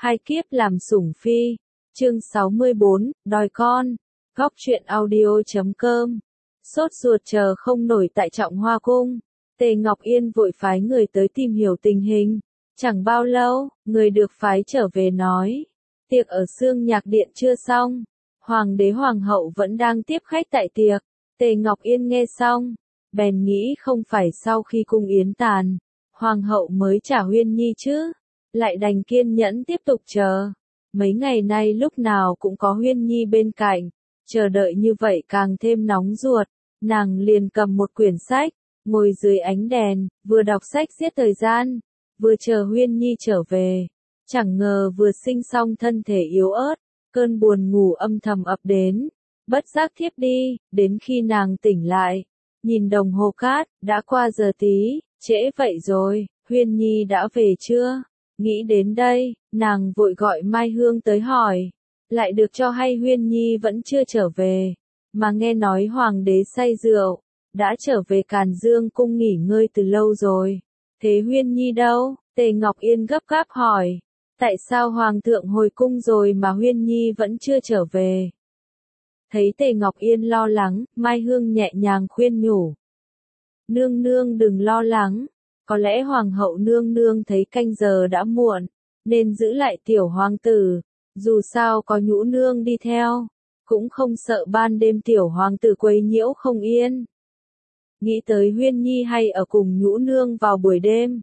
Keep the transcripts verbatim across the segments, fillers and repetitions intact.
hai kiếp làm sủng phi. Chương sáu mươi bốn, đòi con. Góc truyện audio chấm com. Sốt ruột chờ không nổi tại Trọng Hoa Cung. Tề Ngọc Yên vội phái người tới tìm hiểu tình hình. Chẳng bao lâu, người được phái trở về nói. Tiệc ở Sương Nhạc Điện chưa xong. Hoàng đế hoàng hậu vẫn đang tiếp khách tại tiệc. Tề Ngọc Yên nghe xong. Bèn nghĩ không phải sau khi cung yến tàn. Hoàng hậu mới trả Huyên Nhi chứ. Lại đành kiên nhẫn tiếp tục chờ. Mấy ngày nay lúc nào cũng có Huyên Nhi bên cạnh. Chờ đợi như vậy càng thêm nóng ruột. Nàng liền cầm một quyển sách. Ngồi dưới ánh đèn, vừa đọc sách giết thời gian. Vừa chờ Huyên Nhi trở về. Chẳng ngờ vừa sinh xong thân thể yếu ớt. Cơn buồn ngủ âm thầm ập đến. Bất giác thiếp đi, đến khi nàng tỉnh lại. Nhìn đồng hồ cát, đã qua giờ tí, trễ vậy rồi, Huyên Nhi đã về chưa? Nghĩ đến đây, nàng vội gọi Mai Hương tới hỏi. Lại được cho hay Huyên Nhi vẫn chưa trở về. Mà nghe nói hoàng đế say rượu, đã trở về Càn Dương cung nghỉ ngơi từ lâu rồi. Thế Huyên Nhi đâu? Tề Ngọc Yên gấp gáp hỏi. Tại sao hoàng thượng hồi cung rồi mà Huyên Nhi vẫn chưa trở về? Thấy Tề Ngọc Yên lo lắng, Mai Hương nhẹ nhàng khuyên nhủ. Nương nương đừng lo lắng, có lẽ hoàng hậu nương nương thấy canh giờ đã muộn, nên giữ lại tiểu hoàng tử, dù sao có nhũ nương đi theo, cũng không sợ ban đêm tiểu hoàng tử quấy nhiễu không yên. Nghĩ tới Huyên Nhi hay ở cùng nhũ nương vào buổi đêm,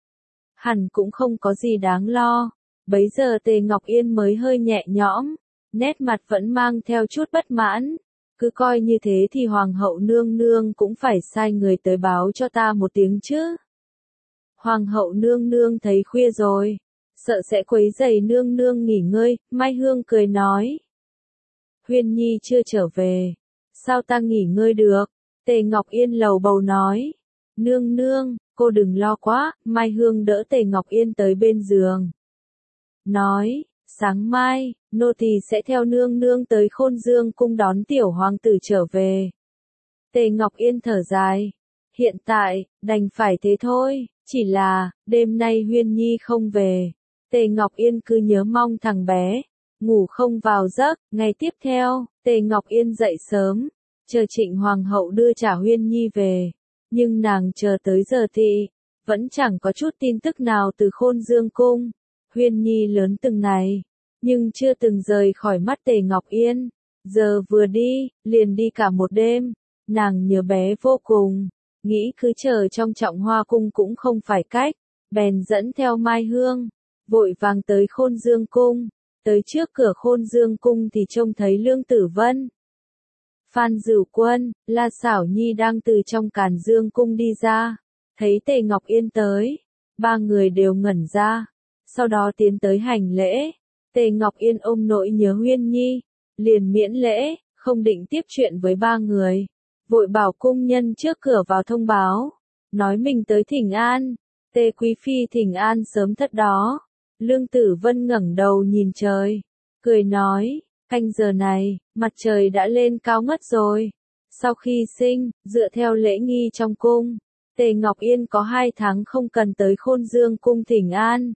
hẳn cũng không có gì đáng lo, bấy giờ Tề Ngọc Yên mới hơi nhẹ nhõm. Nét mặt vẫn mang theo chút bất mãn. Cứ coi như thế thì hoàng hậu nương nương cũng phải sai người tới báo cho ta một tiếng chứ. Hoàng hậu nương nương thấy khuya rồi. Sợ sẽ quấy rầy nương nương nghỉ ngơi, Mai Hương cười nói. Huyên Nhi chưa trở về. Sao ta nghỉ ngơi được? Tề Ngọc Yên lầu bầu nói. Nương nương, cô đừng lo quá, Mai Hương đỡ Tề Ngọc Yên tới bên giường. Nói. Sáng mai, nô tỳ sẽ theo nương nương tới Khôn Dương cung đón tiểu hoàng tử trở về. Tề Ngọc Yên thở dài. Hiện tại, đành phải thế thôi, chỉ là, đêm nay Huyên Nhi không về. Tề Ngọc Yên cứ nhớ mong thằng bé, ngủ không vào giấc. Ngày tiếp theo, Tề Ngọc Yên dậy sớm, chờ Trịnh Hoàng hậu đưa trả Huyên Nhi về. Nhưng nàng chờ tới giờ thì, vẫn chẳng có chút tin tức nào từ Khôn Dương cung. Huyên Nhi lớn từng này, nhưng chưa từng rời khỏi mắt Tề Ngọc Yên. Giờ vừa đi, liền đi cả một đêm. Nàng nhớ bé vô cùng, nghĩ cứ chờ trong Trọng Hoa cung cũng không phải cách. Bèn dẫn theo Mai Hương, vội vàng tới Khôn Dương cung. Tới trước cửa Khôn Dương cung thì trông thấy Lương Tử Vân, Phan Dửu Quân, La Xảo Nhi đang từ trong Càn Dương cung đi ra. Thấy Tề Ngọc Yên tới, ba người đều ngẩn ra. Sau đó tiến tới hành lễ. Tề Ngọc Yên ôm nỗi nhớ Huyên Nhi, liền miễn lễ, không định tiếp chuyện với ba người. Vội bảo cung nhân trước cửa vào thông báo, nói mình tới thỉnh an. Tề Quý Phi thỉnh an sớm thật đó. Lương Tử Vân ngẩng đầu nhìn trời, cười nói, canh giờ này, mặt trời đã lên cao ngất rồi. Sau khi sinh, dựa theo lễ nghi trong cung, Tề Ngọc Yên có hai tháng không cần tới Khôn Dương cung thỉnh an.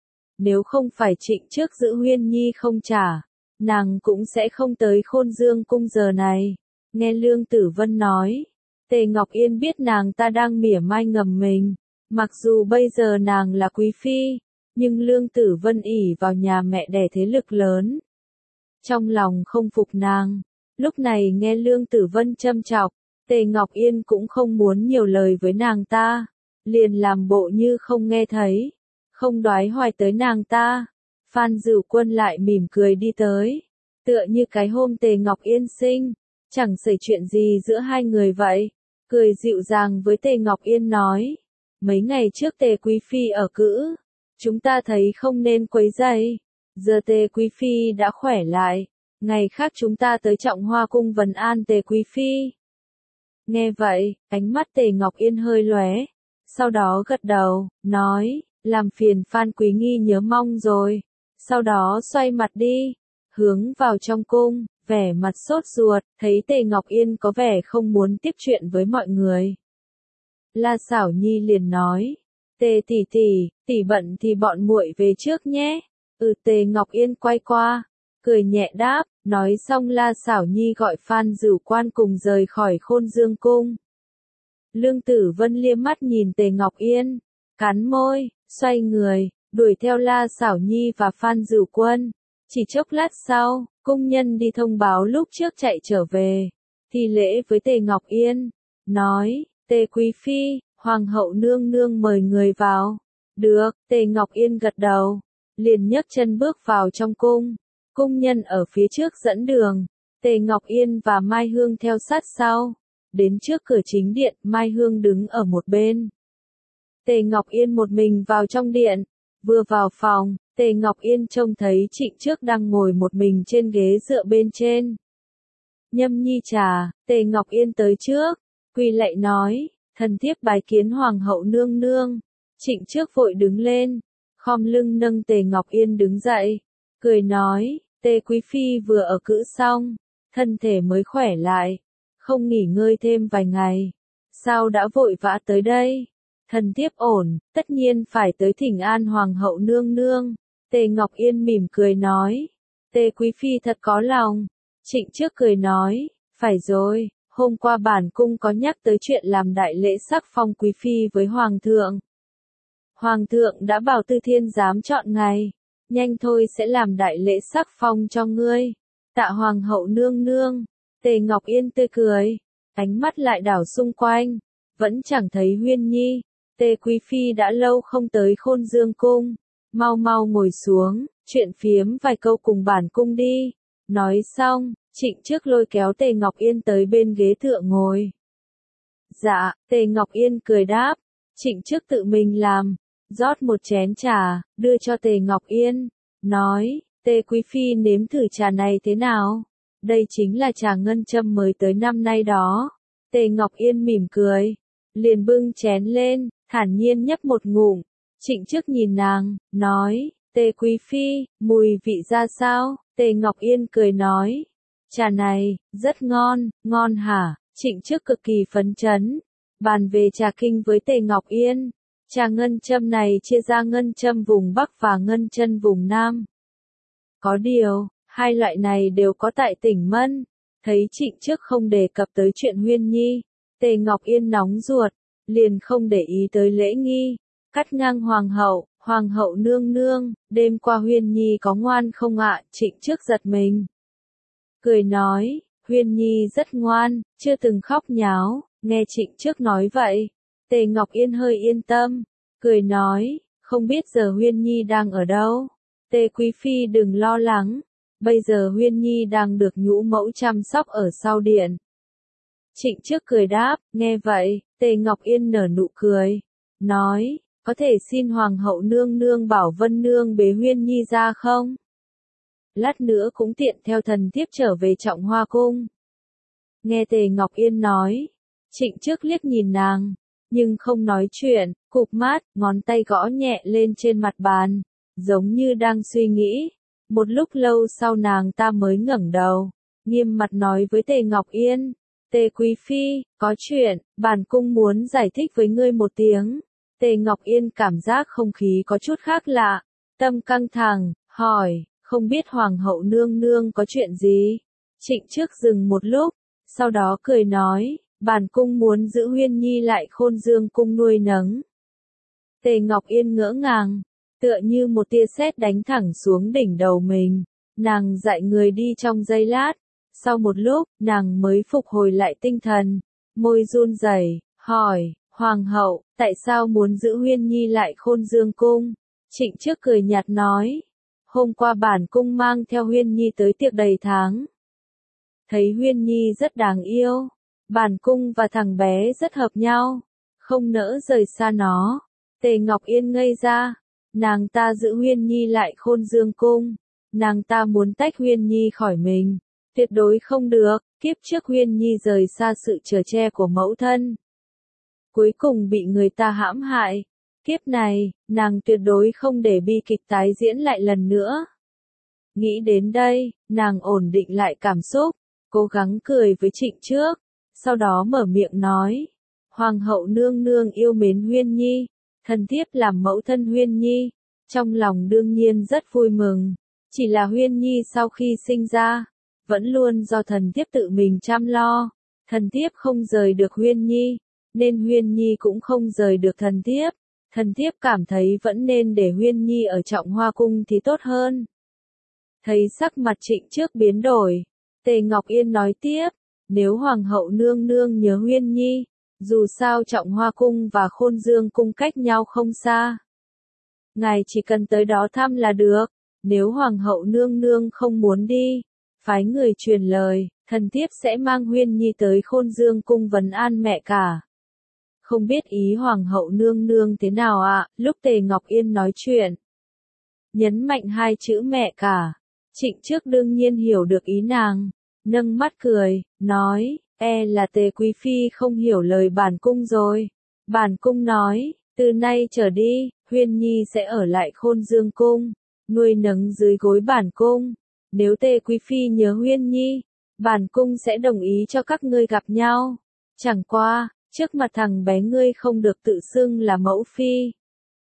Nếu không phải Trịnh trước giữ Huyên Nhi không trả, nàng cũng sẽ không tới Khôn Dương cung giờ này. Nghe Lương Tử Vân nói, Tề Ngọc Yên biết nàng ta đang mỉa mai ngầm mình. Mặc dù bây giờ nàng là quý phi, nhưng Lương Tử Vân ỷ vào nhà mẹ đẻ thế lực lớn. Trong lòng không phục nàng. Lúc này nghe Lương Tử Vân châm chọc, Tề Ngọc Yên cũng không muốn nhiều lời với nàng ta. Liền làm bộ như không nghe thấy. Không đoái hoài tới nàng ta. Phan Dửu Quân lại mỉm cười đi tới. Tựa như cái hôm Tề Ngọc Yên sinh, chẳng xảy chuyện gì giữa hai người vậy. Cười dịu dàng với Tề Ngọc Yên nói. Mấy ngày trước Tề Quý Phi ở cữ, chúng ta thấy không nên quấy rầy. Giờ Tề Quý Phi đã khỏe lại, ngày khác chúng ta tới Trọng Hoa cung vấn an Tề Quý Phi. Nghe vậy, ánh mắt Tề Ngọc Yên hơi lóe. Sau đó gật đầu, nói. Làm phiền Phan Quý Nghi nhớ mong rồi. Sau đó xoay mặt đi, hướng vào trong cung, vẻ mặt sốt ruột, thấy Tề Ngọc Yên có vẻ không muốn tiếp chuyện với mọi người. La Xảo Nhi liền nói, Tề tỷ tỷ, tỷ bận thì bọn muội về trước nhé. Ừ, Tề Ngọc Yên quay qua, cười nhẹ đáp, nói xong La Xảo Nhi gọi Phan Dửu Quan cùng rời khỏi Khôn Dương Cung. Lương Tử Vân liếc mắt nhìn Tề Ngọc Yên, cắn môi, xoay người, đuổi theo La Xảo Nhi và Phan Dửu Quân. Chỉ chốc lát sau, cung nhân đi thông báo lúc trước chạy trở về, thi lễ với Tề Ngọc Yên, nói, Tề Quý Phi, Hoàng hậu nương nương mời người vào. Được, Tề Ngọc Yên gật đầu, liền nhấc chân bước vào trong cung. Cung nhân ở phía trước dẫn đường, Tề Ngọc Yên và Mai Hương theo sát sau. Đến trước cửa chính điện, Mai Hương đứng ở một bên. Tề Ngọc Yên một mình vào trong điện, vừa vào phòng, Tề Ngọc Yên trông thấy Trịnh Trước đang ngồi một mình trên ghế dựa bên trên. Nhâm nhi trà, Tề Ngọc Yên tới trước, quỳ lạy nói, thần thiếp bái kiến Hoàng hậu nương nương. Trịnh Trước vội đứng lên, khom lưng nâng Tề Ngọc Yên đứng dậy, cười nói, Tề Quý Phi vừa ở cữ xong, thân thể mới khỏe lại, không nghỉ ngơi thêm vài ngày, sao đã vội vã tới đây? Thần thiếp ổn, tất nhiên phải tới thỉnh an Hoàng hậu nương nương. Tề Ngọc Yên mỉm cười nói, Tề Quý Phi thật có lòng. Trịnh Trước cười nói, phải rồi, hôm qua bản cung có nhắc tới chuyện làm đại lễ sắc phong Quý Phi với Hoàng thượng. Hoàng thượng đã bảo Tư Thiên giám chọn ngày, nhanh thôi sẽ làm đại lễ sắc phong cho ngươi. Tạ Hoàng hậu nương nương. Tề Ngọc Yên tươi cười, ánh mắt lại đảo xung quanh, vẫn chẳng thấy Huyên Nhi. Tề Quý Phi đã lâu không tới Khôn Dương Cung, mau mau ngồi xuống, chuyện phiếm vài câu cùng bản cung đi. Nói xong, Trịnh Trước lôi kéo Tề Ngọc Yên tới bên ghế thượng ngồi. Dạ, Tề Ngọc Yên cười đáp, Trịnh Trước tự mình làm, rót một chén trà, đưa cho Tề Ngọc Yên, nói, Tề Quý Phi nếm thử trà này thế nào? Đây chính là trà ngân châm mới tới năm nay đó. Tề Ngọc Yên mỉm cười, liền bưng chén lên, thản nhiên nhấp một ngụm. Trịnh Trước nhìn nàng, nói, Tề Quý Phi, mùi vị ra sao? Tề Ngọc Yên cười nói, trà này, rất ngon, ngon hả? Trịnh Trước cực kỳ phấn chấn, bàn về trà kinh với Tề Ngọc Yên. Trà ngân châm này chia ra ngân châm vùng Bắc và ngân chân vùng Nam. Có điều, hai loại này đều có tại tỉnh Mân. Thấy Trịnh Trước không đề cập tới chuyện Huyên Nhi, Tề Ngọc Yên nóng ruột, liền không để ý tới lễ nghi, cắt ngang Hoàng hậu, Hoàng hậu nương nương, đêm qua Huyên Nhi có ngoan không ạ? Trịnh Trước giật mình, cười nói, Huyên Nhi rất ngoan, chưa từng khóc nháo. Nghe Trịnh Trước nói vậy, Tề Ngọc Yên hơi yên tâm, cười nói, không biết giờ Huyên Nhi đang ở đâu? Tề Quý Phi đừng lo lắng, bây giờ Huyên Nhi đang được nhũ mẫu chăm sóc ở sau điện. Trịnh Trước cười đáp, nghe vậy, Tề Ngọc Yên nở nụ cười, nói, có thể xin Hoàng hậu nương nương bảo Vân nương bế Huyên Nhi ra không? Lát nữa cũng tiện theo thần thiếp trở về Trọng Hoa Cung. Nghe Tề Ngọc Yên nói, Trịnh Trước liếc nhìn nàng, nhưng không nói chuyện, cụp mắt, ngón tay gõ nhẹ lên trên mặt bàn, giống như đang suy nghĩ. Một lúc lâu sau nàng ta mới ngẩng đầu, nghiêm mặt nói với Tề Ngọc Yên, Tề Quý Phi, có chuyện, bản cung muốn giải thích với ngươi một tiếng. Tề Ngọc Yên cảm giác không khí có chút khác lạ, tâm căng thẳng, hỏi, không biết Hoàng hậu nương nương có chuyện gì? Trịnh Trước dừng một lúc, sau đó cười nói, bản cung muốn giữ Huyên Nhi lại Khôn Dương Cung nuôi nấng. Tề Ngọc Yên ngỡ ngàng, tựa như một tia sét đánh thẳng xuống đỉnh đầu mình, nàng dại người đi trong giây lát, sau một lúc, nàng mới phục hồi lại tinh thần, môi run rẩy, hỏi, Hoàng hậu, tại sao muốn giữ Huyên Nhi lại Khôn Dương Cung? Trịnh Trước cười nhạt nói, hôm qua bản cung mang theo Huyên Nhi tới tiệc đầy tháng. Thấy Huyên Nhi rất đáng yêu, bản cung và thằng bé rất hợp nhau, không nỡ rời xa nó. Tề Ngọc Yên ngây ra, nàng ta giữ Huyên Nhi lại Khôn Dương Cung, nàng ta muốn tách Huyên Nhi khỏi mình, tuyệt đối không được. Kiếp trước Huyên Nhi rời xa sự chở che của mẫu thân, cuối cùng bị người ta hãm hại. Kiếp này, nàng tuyệt đối không để bi kịch tái diễn lại lần nữa. Nghĩ đến đây, nàng ổn định lại cảm xúc, cố gắng cười với Trịnh Trước, sau đó mở miệng nói, Hoàng hậu nương nương yêu mến Huyên Nhi, thần thiếp làm mẫu thân Huyên Nhi, trong lòng đương nhiên rất vui mừng. Chỉ là Huyên Nhi sau khi sinh ra, vẫn luôn do thần thiếp tự mình chăm lo. Thần thiếp không rời được Huyên Nhi, nên Huyên Nhi cũng không rời được thần thiếp. Thần thiếp cảm thấy vẫn nên để Huyên Nhi ở Trọng Hoa Cung thì tốt hơn. Thấy sắc mặt Trịnh Trước biến đổi, Tề Ngọc Yên nói tiếp, nếu Hoàng hậu nương nương nhớ Huyên Nhi, dù sao Trọng Hoa Cung và Khôn Dương Cung cách nhau không xa. Ngài chỉ cần tới đó thăm là được, nếu Hoàng hậu nương nương không muốn đi, phái người truyền lời, thần thiếp sẽ mang Huyên Nhi tới Khôn Dương Cung vấn an mẹ cả. Không biết ý Hoàng hậu nương nương thế nào ạ? À? Lúc Tề Ngọc Yên nói chuyện, nhấn mạnh hai chữ mẹ cả, Trịnh Trước đương nhiên hiểu được ý nàng, nâng mắt cười, nói, e là Tề Quý Phi không hiểu lời bản cung rồi. Bản cung nói, từ nay trở đi, Huyên Nhi sẽ ở lại Khôn Dương Cung, nuôi nấng dưới gối bản cung. Nếu Tề Quý Phi nhớ Huyên Nhi, bản cung sẽ đồng ý cho các ngươi gặp nhau. Chẳng qua, trước mặt thằng bé ngươi không được tự xưng là mẫu phi.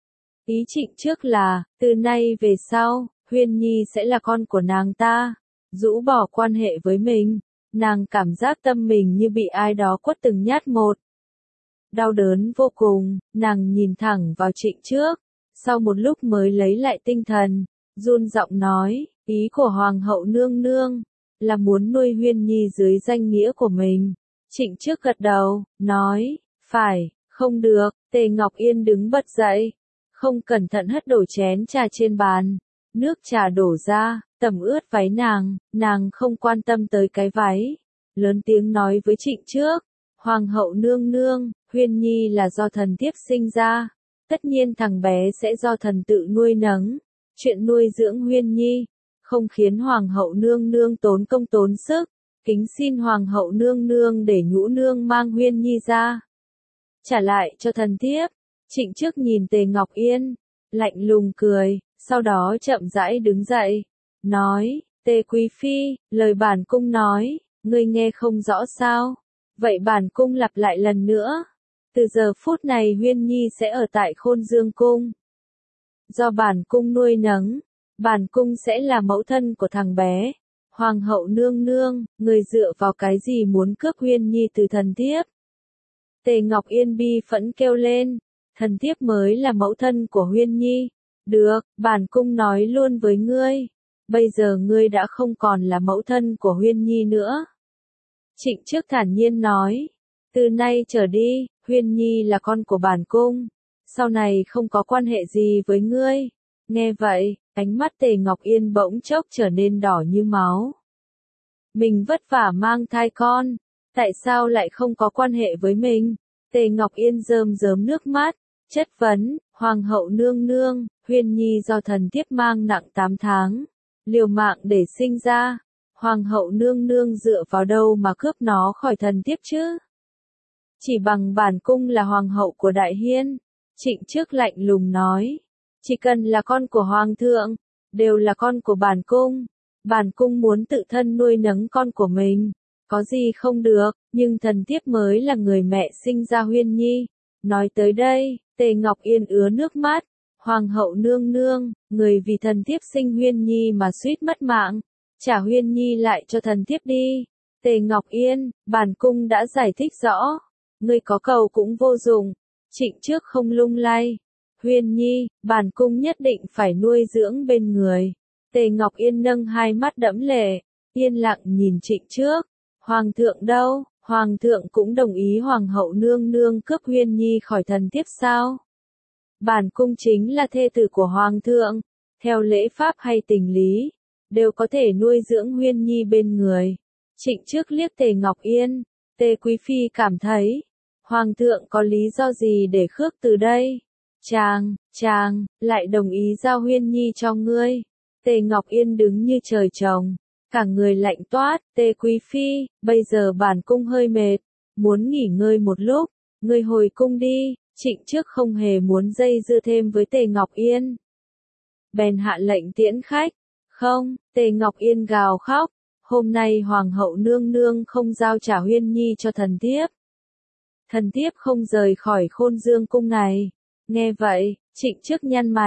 Ý Trịnh Trước là, từ nay về sau, Huyên Nhi sẽ là con của nàng ta. Rũ bỏ quan hệ với mình, nàng cảm giác tâm mình như bị ai đó quất từng nhát một. Đau đớn vô cùng, nàng nhìn thẳng vào Trịnh Trước, sau một lúc mới lấy lại tinh thần, run giọng nói, ý của Hoàng hậu nương nương, là muốn nuôi Huyên Nhi dưới danh nghĩa của mình. Trịnh Trước gật đầu, nói, phải, không được. Tề Ngọc Yên đứng bật dậy, không cẩn thận hất đổ chén trà trên bàn, nước trà đổ ra, tẩm ướt váy nàng, nàng không quan tâm tới cái váy, lớn tiếng nói với Trịnh Trước, Hoàng hậu nương nương, Huyên Nhi là do thần thiếp sinh ra, tất nhiên thằng bé sẽ do thần tự nuôi nấng, chuyện nuôi dưỡng Huyên Nhi, không khiến Hoàng hậu nương nương tốn công tốn sức, kính xin Hoàng hậu nương nương để nhũ nương mang Huyên Nhi ra, trả lại cho thần thiếp. Trịnh Trước nhìn Tề Ngọc Yên, lạnh lùng cười, sau đó chậm rãi đứng dậy, nói, Tề Quý Phi, lời bản cung nói, ngươi nghe không rõ sao, vậy bản cung lặp lại lần nữa, từ giờ phút này Huyên Nhi sẽ ở tại Khôn Dương Cung, do bản cung nuôi nấng, bản cung sẽ là mẫu thân của thằng bé. Hoàng hậu nương nương, người dựa vào cái gì muốn cướp Huyên Nhi từ thần thiếp? Tề Ngọc Yên bi phẫn kêu lên, thần thiếp mới là mẫu thân của Huyên Nhi. Được, bản cung nói luôn với ngươi, bây giờ ngươi đã không còn là mẫu thân của Huyên Nhi nữa. Trịnh Trước thản nhiên nói, từ nay trở đi, Huyên Nhi là con của bản cung, sau này không có quan hệ gì với ngươi. Nghe vậy, ánh mắt Tề Ngọc Yên bỗng chốc trở nên đỏ như máu. Mình vất vả mang thai con, tại sao lại không có quan hệ với mình? Tề Ngọc Yên rơm rớm nước mắt, chất vấn, Hoàng hậu nương nương, Huyên Nhi do thần thiếp mang nặng tám tháng, liều mạng để sinh ra, Hoàng hậu nương nương dựa vào đâu mà cướp nó khỏi thần thiếp chứ? Chỉ bằng bản cung là hoàng hậu của Đại Hiên. Trịnh Trước lạnh lùng nói, chỉ cần là con của hoàng thượng, đều là con của bản cung. Bản cung muốn tự thân nuôi nấng con của mình, có gì không được, nhưng thần thiếp mới là người mẹ sinh ra Huyên Nhi. Nói tới đây, Tề Ngọc Yên ứa nước mắt, Hoàng hậu nương nương, người vì thần thiếp sinh Huyên Nhi mà suýt mất mạng, trả Huyên Nhi lại cho thần thiếp đi. Tề Ngọc Yên, bản cung đã giải thích rõ, ngươi có cầu cũng vô dụng. Trịnh Trước không lung lay, Huyên Nhi, bản cung nhất định phải nuôi dưỡng bên người. Tề Ngọc Yên nâng hai mắt đẫm lệ, yên lặng nhìn Trịnh Trước. Hoàng thượng đâu? Hoàng thượng cũng đồng ý Hoàng hậu nương nương cướp Huyên Nhi khỏi thần thiếp sao? Bản cung chính là thê tử của Hoàng thượng, theo lễ pháp hay tình lý, đều có thể nuôi dưỡng Huyên Nhi bên người. Trịnh Trước liếc Tề Ngọc Yên, Tề Quý Phi cảm thấy, Hoàng thượng có lý do gì để khước từ đây? Chàng, chàng, lại đồng ý giao Huyên Nhi cho ngươi. Tề Ngọc Yên đứng như trời trồng, cả người lạnh toát. Tề Quý Phi, bây giờ bản cung hơi mệt, muốn nghỉ ngơi một lúc, ngươi hồi cung đi. Trịnh Trước không hề muốn dây dưa thêm với Tề Ngọc Yên, bèn hạ lệnh tiễn khách. Không, Tề Ngọc Yên gào khóc, hôm nay Hoàng hậu nương nương không giao trả Huyên Nhi cho thần thiếp, thần thiếp không rời khỏi Khôn Dương Cung này. Nghe vậy, Trịnh Trước nhăn mày,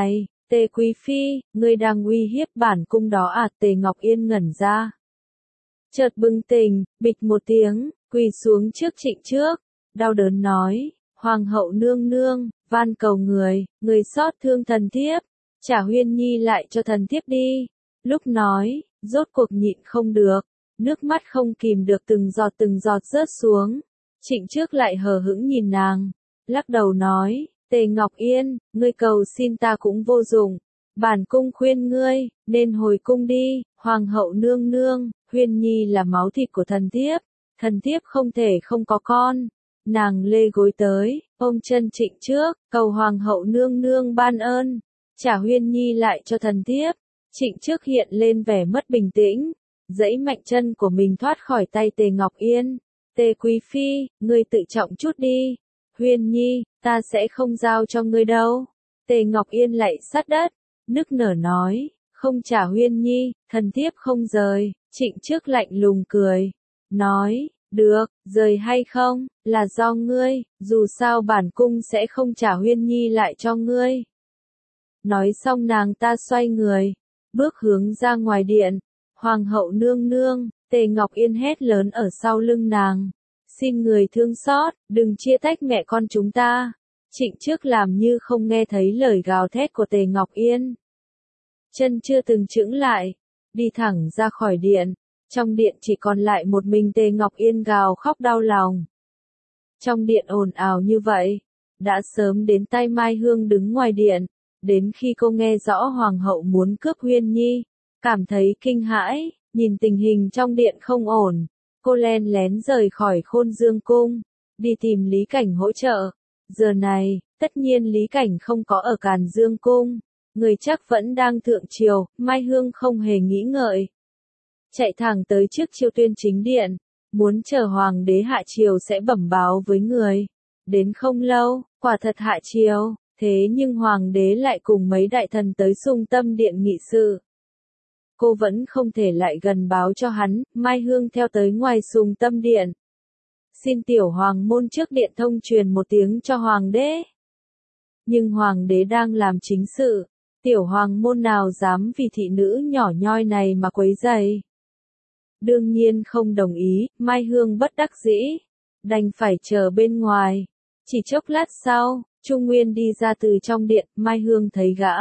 Tề Quý Phi, ngươi đang uy hiếp bản cung đó à? Tề Ngọc Yên ngẩn ra. Chợt bừng tỉnh, bịch một tiếng, quỳ xuống trước Trịnh Trước, đau đớn nói, Hoàng hậu nương nương, van cầu người, người xót thương thần thiếp, trả Huyên Nhi lại cho thần thiếp đi. Lúc nói, rốt cuộc nhịn không được, nước mắt không kìm được từng giọt từng giọt rớt xuống. Trịnh Trước lại hờ hững nhìn nàng, lắc đầu nói, Tề Ngọc Yên, ngươi cầu xin ta cũng vô dụng, bản cung khuyên ngươi, nên hồi cung đi. Hoàng hậu nương nương, Huyên Nhi là máu thịt của thần thiếp, thần thiếp không thể không có con. Nàng lê gối tới, ôm chân Trịnh Trước, cầu Hoàng hậu nương nương ban ơn, trả Huyên Nhi lại cho thần thiếp. Trịnh Trước hiện lên vẻ mất bình tĩnh, giãy mạnh chân của mình thoát khỏi tay Tề Ngọc Yên. Tề Quý Phi, ngươi tự trọng chút đi. Huyên Nhi, ta sẽ không giao cho ngươi đâu. Tề Ngọc Yên lạy sát đất, nức nở nói, không trả Huyên Nhi, thần thiếp không rời. Trịnh Trước lạnh lùng cười, nói, được, rời hay không, là do ngươi, dù sao bản cung sẽ không trả Huyên Nhi lại cho ngươi. Nói xong nàng ta xoay người, bước hướng ra ngoài điện. Hoàng hậu nương nương, Tề Ngọc Yên hét lớn ở sau lưng nàng, xin người thương xót, đừng chia tách mẹ con chúng ta. Trịnh Trước làm như không nghe thấy lời gào thét của Tề Ngọc Yên. Chân chưa từng chững lại, đi thẳng ra khỏi điện. Trong điện chỉ còn lại một mình Tề Ngọc Yên gào khóc đau lòng. Trong điện ồn ào như vậy, đã sớm đến tai Mai Hương đứng ngoài điện. Đến khi cô nghe rõ Hoàng hậu muốn cướp Huyên Nhi, cảm thấy kinh hãi, nhìn tình hình trong điện không ổn. Cô len lén rời khỏi Khôn Dương Cung, đi tìm Lý Cảnh hỗ trợ. Giờ này, tất nhiên Lý Cảnh không có ở Càn Dương Cung, người chắc vẫn đang thượng triều. Mai Hương không hề nghĩ ngợi, chạy thẳng tới trước Chiêu Tuyên chính điện, muốn chờ Hoàng đế hạ triều sẽ bẩm báo với người. Đến không lâu, quả thật hạ triều, thế nhưng Hoàng đế lại cùng mấy đại thần tới Sùng Tâm điện nghị sự. Cô vẫn không thể lại gần báo cho hắn. Mai Hương theo tới ngoài Sùng Tâm điện, xin tiểu hoàng môn trước điện thông truyền một tiếng cho Hoàng đế. Nhưng Hoàng đế đang làm chính sự, tiểu hoàng môn nào dám vì thị nữ nhỏ nhoi này mà quấy rầy. Đương nhiên không đồng ý. Mai Hương bất đắc dĩ, đành phải chờ bên ngoài. Chỉ chốc lát sau, Trung Nguyên đi ra từ trong điện. Mai Hương thấy gã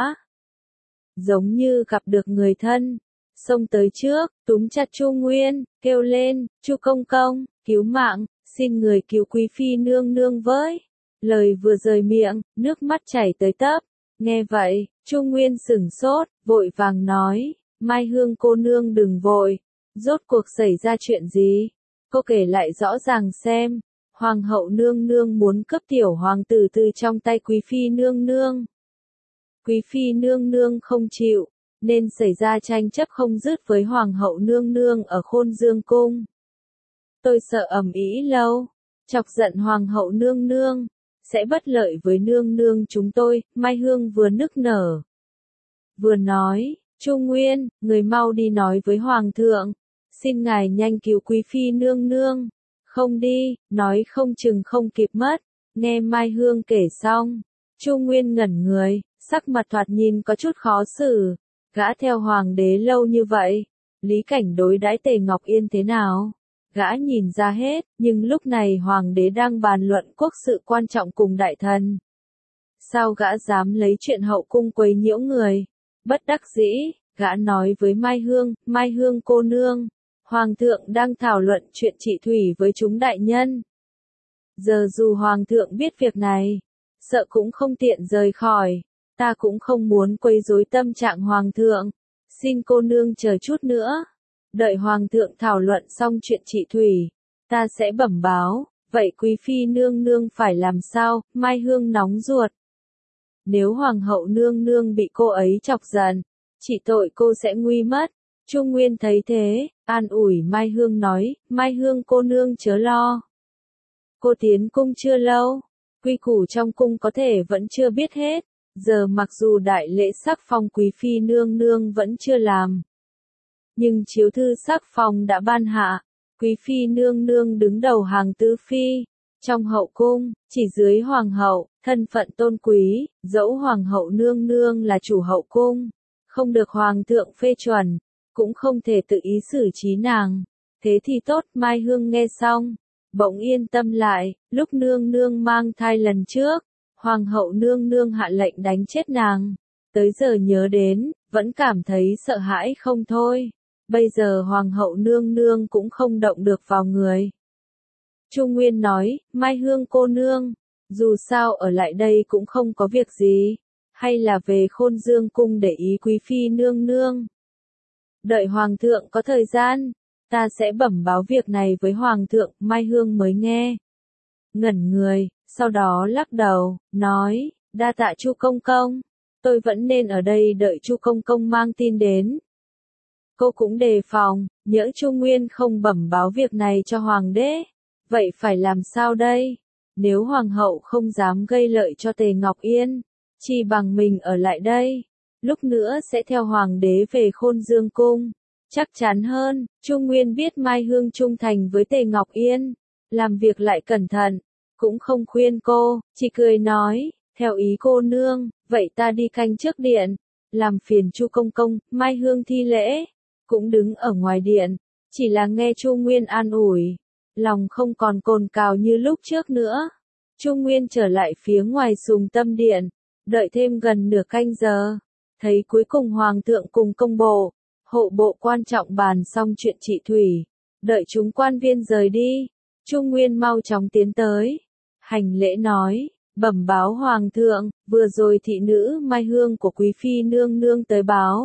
giống như gặp được người thân, xông tới trước, túm chặt Trung Nguyên, kêu lên, Chu công công, cứu mạng, xin người cứu Quý Phi nương nương với. Lời vừa rời miệng, nước mắt chảy tới tấp. Nghe vậy, Trung Nguyên sửng sốt, vội vàng nói, Mai Hương cô nương đừng vội, rốt cuộc xảy ra chuyện gì? Cô kể lại rõ ràng xem. Hoàng hậu nương nương muốn cướp tiểu hoàng tử từ trong tay Quý Phi nương nương. Quý Phi nương nương không chịu, nên xảy ra tranh chấp không dứt với Hoàng hậu nương nương ở Khôn Dương Cung. Tôi sợ ầm ĩ lâu, chọc giận Hoàng hậu nương nương, sẽ bất lợi với nương nương chúng tôi. Mai Hương vừa nức nở, vừa nói, Trung Nguyên, người mau đi nói với Hoàng thượng, xin ngài nhanh cứu Quý Phi nương nương. Không đi, nói không chừng không kịp mất. Nghe Mai Hương kể xong, Trung Nguyên ngẩn người, sắc mặt thoạt nhìn có chút khó xử. Gã theo Hoàng đế lâu như vậy, Lý Cảnh đối đãi Tề Ngọc Yên thế nào? Gã nhìn ra hết, nhưng lúc này Hoàng đế đang bàn luận quốc sự quan trọng cùng đại thần. Sao gã dám lấy chuyện hậu cung quấy nhiễu người? Bất đắc dĩ, gã nói với Mai Hương, Mai Hương cô nương, Hoàng thượng đang thảo luận chuyện trị thủy với chúng đại nhân. Giờ dù Hoàng thượng biết việc này, sợ cũng không tiện rời khỏi. Ta cũng không muốn quấy rối tâm trạng Hoàng thượng. Xin cô nương chờ chút nữa. Đợi Hoàng thượng thảo luận xong chuyện trị thủy, ta sẽ bẩm báo. Vậy Quý Phi nương nương phải làm sao? Mai Hương nóng ruột. Nếu Hoàng hậu nương nương bị cô ấy chọc giận, chỉ tội cô sẽ nguy mất. Trung Nguyên thấy thế, an ủi Mai Hương nói, Mai Hương cô nương chớ lo. Cô tiến cung chưa lâu, quy củ trong cung có thể vẫn chưa biết hết. Giờ mặc dù đại lễ sắc phong Quý Phi nương nương vẫn chưa làm, nhưng chiếu thư sắc phong đã ban hạ. Quý Phi nương nương đứng đầu hàng tứ phi, Trong hậu cung, chỉ dưới hoàng hậu, thân phận tôn quý, dẫu hoàng hậu nương nương là chủ hậu cung, không được hoàng thượng phê chuẩn, cũng không thể tự ý xử trí nàng. Thế thì tốt, Mai Hương nghe xong, bỗng yên tâm lại, lúc nương nương mang thai lần trước, hoàng hậu nương nương hạ lệnh đánh chết nàng. Tới giờ nhớ đến, vẫn cảm thấy sợ hãi không thôi. Bây giờ hoàng hậu nương nương cũng không động được vào người. Chu Nguyên nói, Mai Hương cô nương, dù sao ở lại đây cũng không có việc gì, hay là về Khôn Dương cung để ý quý phi nương nương. Đợi hoàng thượng có thời gian, ta sẽ bẩm báo việc này với hoàng thượng. Mai Hương mới nghe, ngẩn người, sau đó lắc đầu, nói, đa tạ Chu công công, tôi vẫn nên ở đây đợi Chu công công mang tin đến. Cô cũng đề phòng, nhỡ Chu Nguyên không bẩm báo việc này cho hoàng đế, vậy phải làm sao đây? Nếu hoàng hậu không dám gây lợi cho Tề Ngọc Yên, chỉ bằng mình ở lại đây, lúc nữa sẽ theo hoàng đế về Khôn Dương cung, chắc chắn hơn. Chu Nguyên biết Mai Hương trung thành với Tề Ngọc Yên, làm việc lại cẩn thận, cũng không khuyên cô, chỉ cười nói, theo ý cô nương, vậy ta đi canh trước điện, làm phiền Chu công công. Mai Hương thi lễ, cũng đứng ở ngoài điện, chỉ là nghe Chu Nguyên an ủi, lòng không còn cồn cào như lúc trước nữa. Chu Nguyên trở lại phía ngoài Sùng Tâm điện, đợi thêm gần nửa canh giờ, thấy cuối cùng hoàng thượng cùng công bộ, hộ bộ quan trọng bàn xong chuyện trị thủy, đợi chúng quan viên rời đi, Chu Nguyên mau chóng tiến tới, hành lễ nói, bẩm báo hoàng thượng, vừa rồi thị nữ Mai Hương của quý phi nương nương tới báo,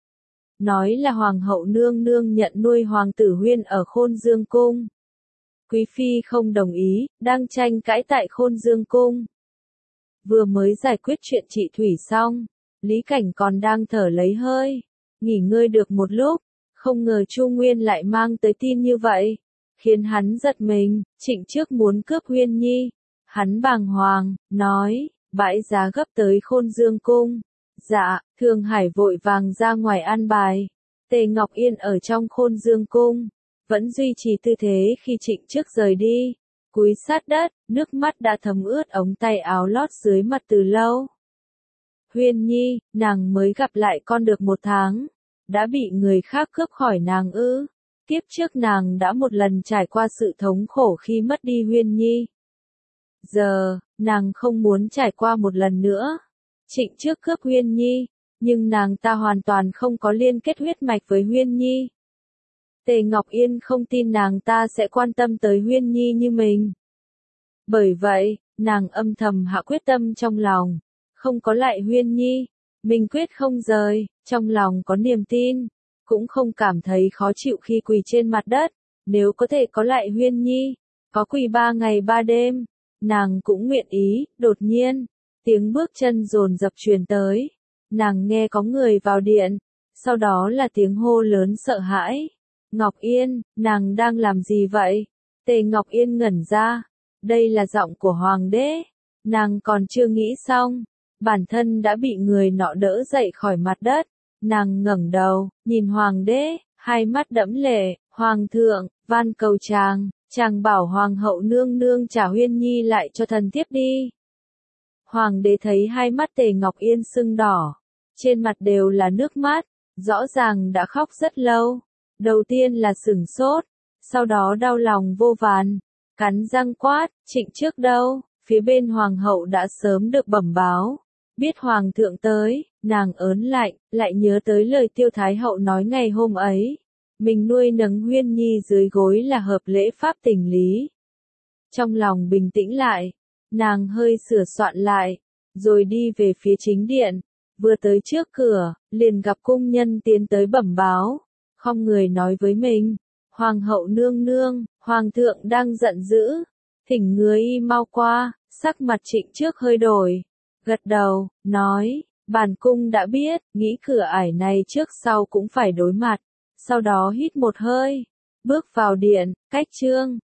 nói là hoàng hậu nương nương nhận nuôi hoàng tử Huyên ở Khôn Dương cung. Quý phi không đồng ý, đang tranh cãi tại Khôn Dương cung. Vừa mới giải quyết chuyện trị thủy xong, Lý Cảnh còn đang thở lấy hơi, nghỉ ngơi được một lúc, không ngờ Chu Nguyên lại mang tới tin như vậy, khiến hắn giật mình. Trịnh trước muốn cướp Huyên Nhi, hắn bàng hoàng, nói, bãi giá gấp tới Khôn Dương cung. Dạ, Thường Hải vội vàng ra ngoài an bài, Tề Ngọc Yên ở trong Khôn Dương cung, vẫn duy trì tư thế khi Trịnh trước rời đi, cúi sát đất, nước mắt đã thấm ướt ống tay áo lót dưới mặt từ lâu. Huyên Nhi, nàng mới gặp lại con được một tháng, đã bị người khác cướp khỏi nàng ư? Kiếp trước nàng đã một lần trải qua sự thống khổ khi mất đi Huyên Nhi. Giờ, nàng không muốn trải qua một lần nữa. Trịnh trước cướp Huyên Nhi, nhưng nàng ta hoàn toàn không có liên kết huyết mạch với Huyên Nhi. Tề Ngọc Yên không tin nàng ta sẽ quan tâm tới Huyên Nhi như mình. Bởi vậy, nàng âm thầm hạ quyết tâm trong lòng, không có lại Huyên Nhi, mình quyết không rời, trong lòng có niềm tin, cũng không cảm thấy khó chịu khi quỳ trên mặt đất, nếu có thể có lại Huyên Nhi, có quỳ ba ngày ba đêm, nàng cũng nguyện ý. Đột nhiên, tiếng bước chân dồn dập truyền tới, nàng nghe có người vào điện, sau đó là tiếng hô lớn sợ hãi. Ngọc Yên, nàng đang làm gì vậy? Tề Ngọc Yên ngẩn ra, đây là giọng của hoàng đế, nàng còn chưa nghĩ xong, bản thân đã bị người nọ đỡ dậy khỏi mặt đất, nàng ngẩng đầu, nhìn hoàng đế, hai mắt đẫm lệ, hoàng thượng, van cầu chàng, chàng bảo hoàng hậu nương nương trả Huyên Nhi lại cho thần thiếp đi. Hoàng đế thấy hai mắt Tề Ngọc Yên sưng đỏ, trên mặt đều là nước mắt, rõ ràng đã khóc rất lâu. Đầu tiên là sửng sốt, sau đó đau lòng vô vàn, cắn răng quát, Trịnh trước đâu? Phía bên hoàng hậu đã sớm được bẩm báo, biết hoàng thượng tới, nàng ớn lạnh, lại nhớ tới lời Tiêu Thái hậu nói ngày hôm ấy, mình nuôi nấng Huyên Nhi dưới gối là hợp lễ pháp tình lý. Trong lòng bình tĩnh lại, nàng hơi sửa soạn lại, rồi đi về phía chính điện, vừa tới trước cửa, liền gặp cung nhân tiến tới bẩm báo. Không người nói với mình, hoàng hậu nương nương, hoàng thượng đang giận dữ, thỉnh người y mau qua. Sắc mặt Trịnh trước hơi đổi, gật đầu, nói, bản cung đã biết, nghĩ cửa ải này trước sau cũng phải đối mặt, sau đó hít một hơi, bước vào điện, cách chương.